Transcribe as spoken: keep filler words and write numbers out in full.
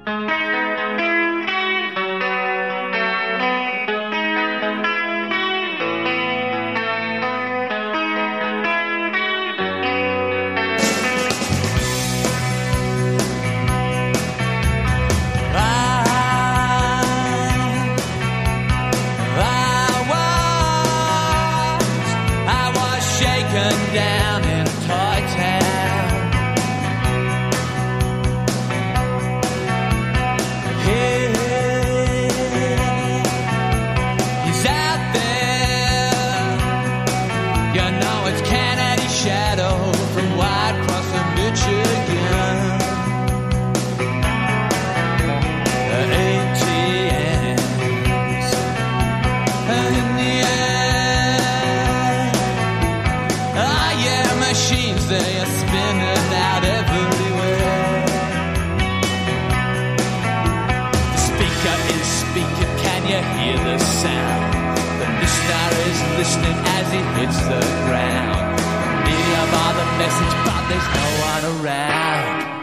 Down in Toy Town, hey, he's out there. You know it's Kennedy Shadow from White Cross in Michigan. The A T Ms and in the machines, they are spinning out everywhere. The speaker is speaking, can you hear the sound? The listener is listening as he hits the ground. Media bar the message, but there's no one around.